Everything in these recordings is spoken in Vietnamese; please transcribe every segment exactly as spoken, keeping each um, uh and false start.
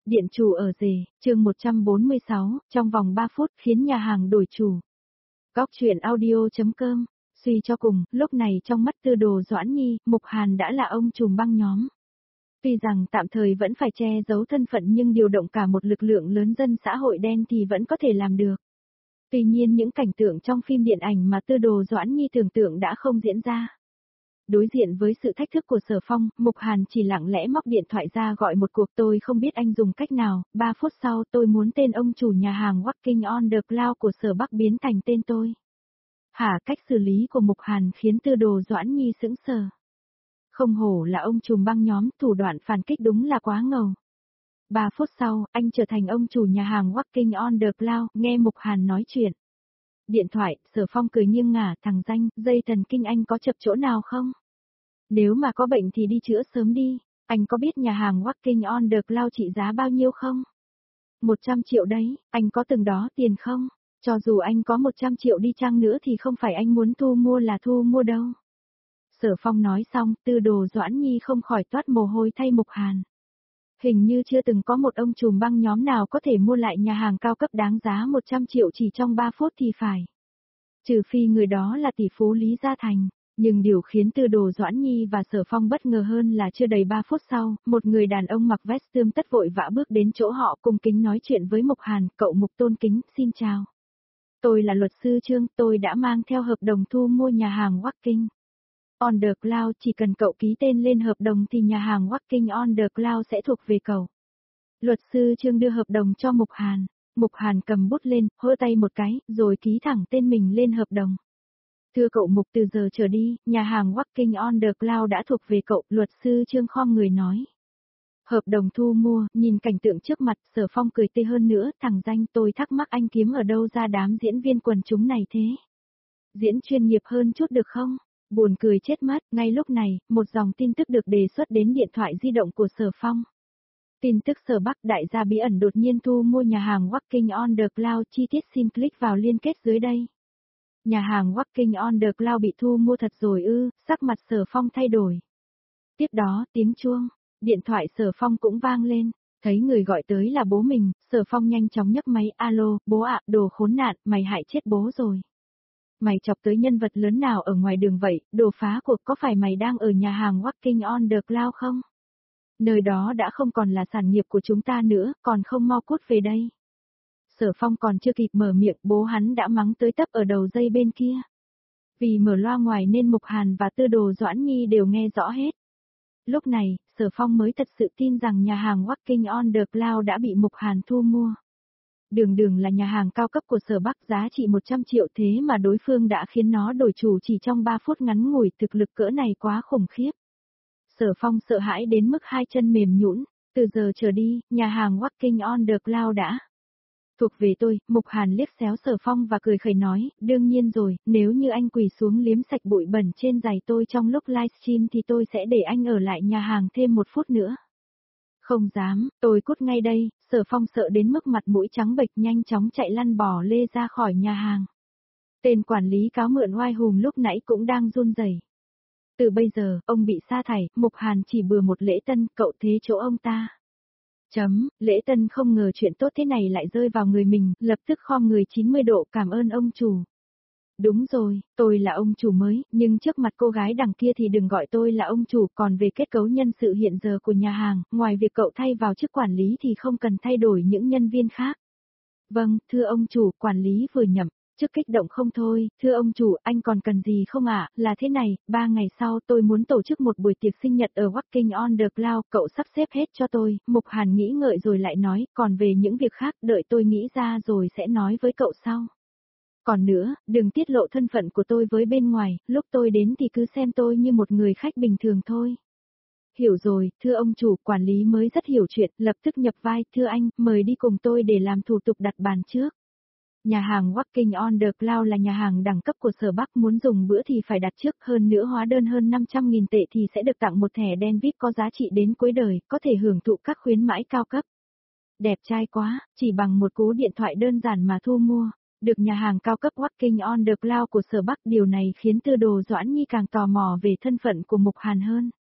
Điện chủ ở rể, chương một trăm bốn mươi sáu, trong vòng ba phút khiến nhà hàng đổi chủ. Góc truyện audio.com, suy cho cùng, lúc này trong mắt Tư Đồ Doãn Nhi, Mục Hàn đã là ông trùm băng nhóm. Tuy rằng tạm thời vẫn phải che giấu thân phận nhưng điều động cả một lực lượng lớn dân xã hội đen thì vẫn có thể làm được. Tuy nhiên những cảnh tượng trong phim điện ảnh mà Tư Đồ Doãn Nhi tưởng tượng đã không diễn ra. Đối diện với sự thách thức của Sở Phong, Mục Hàn chỉ lặng lẽ móc điện thoại ra gọi một cuộc. Tôi không biết anh dùng cách nào, ba phút sau tôi muốn tên ông chủ nhà hàng Walking on the Cloud của Sở Bắc biến thành tên tôi. Hả, cách xử lý của Mục Hàn khiến Tư Đồ Doãn Nhi sững sờ. Không hổ là ông trùm băng nhóm, thủ đoạn phản kích đúng là quá ngầu. Ba phút sau, anh trở thành ông chủ nhà hàng Walking on the Cloud, nghe Mục Hàn nói chuyện. Điện thoại, Sở Phong cười nghiêng ngả, thằng danh, dây thần kinh anh có chập chỗ nào không? Nếu mà có bệnh thì đi chữa sớm đi, anh có biết nhà hàng Walking on the Cloud trị giá bao nhiêu không? một trăm triệu đấy, anh có từng đó tiền không? Cho dù anh có một trăm triệu đi chăng nữa thì không phải anh muốn thu mua là thu mua đâu. Sở Phong nói xong, Tư Đồ Doãn Nhi không khỏi toát mồ hôi thay Mục Hàn. Hình như chưa từng có một ông trùm băng nhóm nào có thể mua lại nhà hàng cao cấp đáng giá một trăm triệu chỉ trong ba phút thì phải. Trừ phi người đó là tỷ phú Lý Gia Thành. Nhưng điều khiến Tư Đồ Doãn Nhi và Sở Phong bất ngờ hơn là chưa đầy ba phút sau, một người đàn ông mặc vest tươm tất vội vã bước đến chỗ họ cung kính nói chuyện với Mục Hàn. Cậu Mục tôn kính, xin chào. Tôi là luật sư Trương, tôi đã mang theo hợp đồng thu mua nhà hàng Walking on the Cloud, chỉ cần cậu ký tên lên hợp đồng thì nhà hàng Walking on the Cloud sẽ thuộc về cậu. Luật sư Trương đưa hợp đồng cho Mục Hàn. Mục Hàn cầm bút lên, hơ tay một cái, rồi ký thẳng tên mình lên hợp đồng. Thưa cậu Mục, từ giờ trở đi, nhà hàng Walking on the Cloud đã thuộc về cậu, luật sư Trương khom người nói. Hợp đồng thu mua, nhìn cảnh tượng trước mặt, Sở Phong cười tươi hơn nữa, thằng danh, tôi thắc mắc anh kiếm ở đâu ra đám diễn viên quần chúng này thế? Diễn chuyên nghiệp hơn chút được không? Buồn cười chết mất, ngay lúc này, một dòng tin tức được đề xuất đến điện thoại di động của Sở Phong. Tin tức Sở Bắc đại gia bí ẩn đột nhiên thu mua nhà hàng Walking on the Cloud, chi tiết xin click vào liên kết dưới đây. Nhà hàng Walking on the Cloud bị thu mua thật rồi ư, sắc mặt Sở Phong thay đổi. Tiếp đó, tiếng chuông, điện thoại Sở Phong cũng vang lên, thấy người gọi tới là bố mình, Sở Phong nhanh chóng nhấc máy, alo, bố ạ, đồ khốn nạn, mày hại chết bố rồi. Mày chọc tới nhân vật lớn nào ở ngoài đường vậy, đồ phá cuộc, có phải mày đang ở nhà hàng Walking on the Cloud không? Nơi đó đã không còn là sản nghiệp của chúng ta nữa, còn không mau cút về đây. Sở Phong còn chưa kịp mở miệng, bố hắn đã mắng tới tấp ở đầu dây bên kia. Vì mở loa ngoài nên Mục Hàn và Tư Đồ Doãn Nhi đều nghe rõ hết. Lúc này, Sở Phong mới thật sự tin rằng nhà hàng Walking on the Cloud đã bị Mục Hàn thu mua. Đường đường là nhà hàng cao cấp của Sở Bắc giá trị một trăm triệu thế mà đối phương đã khiến nó đổi chủ chỉ trong ba phút ngắn ngủi, thực lực cỡ này quá khủng khiếp. Sở Phong sợ hãi đến mức hai chân mềm nhũn, từ giờ trở đi, nhà hàng Walking on the Cloud đã thuộc về tôi. Mục Hàn liếc xéo Sở Phong và cười khẩy nói, đương nhiên rồi, nếu như anh quỳ xuống liếm sạch bụi bẩn trên giày tôi trong lúc livestream thì tôi sẽ để anh ở lại nhà hàng thêm một phút nữa. Không dám, tôi cút ngay đây. Sở Phong sợ đến mức mặt mũi trắng bệch nhanh chóng chạy lăn bò lê ra khỏi nhà hàng. Tên quản lý cáo mượn oai hùng lúc nãy cũng đang run rẩy. Từ bây giờ, ông bị sa thải, Mục Hàn chỉ bừa một lễ tân, cậu thế chỗ ông ta. Chấm, lễ tân không ngờ chuyện tốt thế này lại rơi vào người mình, lập tức khom người chín mươi độ cảm ơn ông chủ. Đúng rồi, tôi là ông chủ mới, nhưng trước mặt cô gái đằng kia thì đừng gọi tôi là ông chủ, còn về kết cấu nhân sự hiện giờ của nhà hàng, ngoài việc cậu thay vào chức quản lý thì không cần thay đổi những nhân viên khác. Vâng, thưa ông chủ, quản lý vừa nhậm, chức kích động không thôi, thưa ông chủ, anh còn cần gì không ạ? Là thế này, ba ngày sau tôi muốn tổ chức một buổi tiệc sinh nhật ở Walking on the Cloud, cậu sắp xếp hết cho tôi. Mục Hàn nghĩ ngợi rồi lại nói, còn về những việc khác đợi tôi nghĩ ra rồi sẽ nói với cậu sau. Còn nữa, đừng tiết lộ thân phận của tôi với bên ngoài, lúc tôi đến thì cứ xem tôi như một người khách bình thường thôi. Hiểu rồi, thưa ông chủ, quản lý mới rất hiểu chuyện, lập tức nhập vai, thưa anh, mời đi cùng tôi để làm thủ tục đặt bàn trước. Nhà hàng Walking on the Cloud là nhà hàng đẳng cấp của Sở Bắc, muốn dùng bữa thì phải đặt trước, hơn nữa hóa đơn hơn năm trăm nghìn tệ thì sẽ được tặng một thẻ đen vi ai pi có giá trị đến cuối đời, có thể hưởng thụ các khuyến mãi cao cấp. Đẹp trai quá, chỉ bằng một cú điện thoại đơn giản mà thu mua. Được nhà hàng cao cấp Walking on the Cloud của Sở Bắc, điều này khiến Tư Đồ Doãn Nhi càng tò mò về thân phận của Mục Hàn hơn.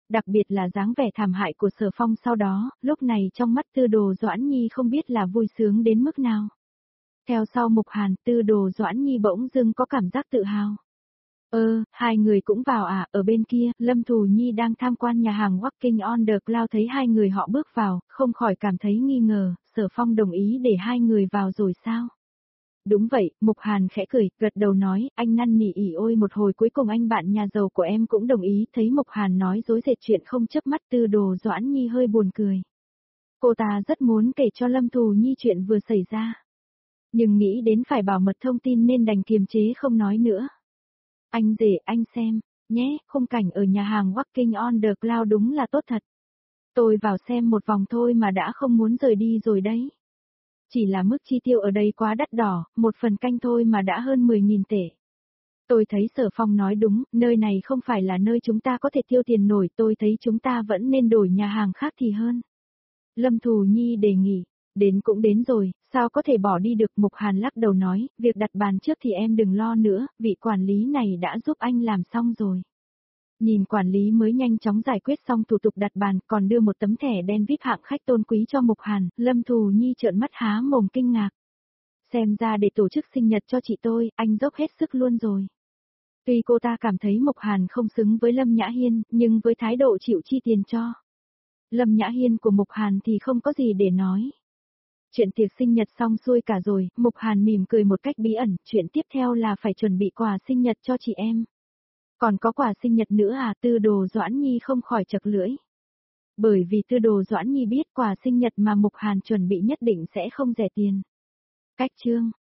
Đặc biệt là dáng vẻ thảm hại của Sở Phong sau đó, lúc này trong mắt Tư Đồ Doãn Nhi không biết là vui sướng đến mức nào. Theo sau Mục Hàn, Tư Đồ Doãn Nhi bỗng dưng có cảm giác tự hào. Ơ, hai người cũng vào à, ở bên kia, Lâm Thù Nhi đang tham quan nhà hàng Walking on the Cloud thấy hai người họ bước vào, không khỏi cảm thấy nghi ngờ, Sở Phong đồng ý để hai người vào rồi sao? Đúng vậy, Mục Hàn khẽ cười, gật đầu nói, anh năn nỉ ỉ ôi một hồi cuối cùng anh bạn nhà giàu của em cũng đồng ý, thấy Mục Hàn nói dối dệt chuyện không chớp mắt. Tư Đồ Doãn Nhi hơi buồn cười. Cô ta rất muốn kể cho Lâm Thù Nhi chuyện vừa xảy ra. Nhưng nghĩ đến phải bảo mật thông tin nên đành kiềm chế không nói nữa. Anh rể, anh xem, nhé, khung cảnh ở nhà hàng Walking on the Cloud đúng là tốt thật. Tôi vào xem một vòng thôi mà đã không muốn rời đi rồi đấy. Chỉ là mức chi tiêu ở đây quá đắt đỏ, một phần canh thôi mà đã hơn mười nghìn tệ. Tôi thấy Sở Phong nói đúng, nơi này không phải là nơi chúng ta có thể tiêu tiền nổi, tôi thấy chúng ta vẫn nên đổi nhà hàng khác thì hơn. Lâm Thù Nhi đề nghị, đến cũng đến rồi, sao có thể bỏ đi được. Mục Hàn lắc đầu nói, việc đặt bàn trước thì em đừng lo nữa, vị quản lý này đã giúp anh làm xong rồi. Nhìn quản lý mới nhanh chóng giải quyết xong thủ tục đặt bàn, còn đưa một tấm thẻ đen víp hạng khách tôn quý cho Mục Hàn. Lâm Thù Nhi trợn mắt há mồm kinh ngạc. Xem ra để tổ chức sinh nhật cho chị tôi, anh dốc hết sức luôn rồi. Tuy cô ta cảm thấy Mục Hàn không xứng với Lâm Nhã Hiên, nhưng với thái độ chịu chi tiền cho Lâm Nhã Hiên của Mục Hàn thì không có gì để nói. Chuyện tiệc sinh nhật xong xuôi cả rồi, Mục Hàn mỉm cười một cách bí ẩn, chuyện tiếp theo là phải chuẩn bị quà sinh nhật cho chị em. Còn có quà sinh nhật nữa à? Tư Đồ Doãn Nhi không khỏi chật lưỡi. Bởi vì Tư Đồ Doãn Nhi biết quà sinh nhật mà Mục Hàn chuẩn bị nhất định sẽ không rẻ tiền. Cách chương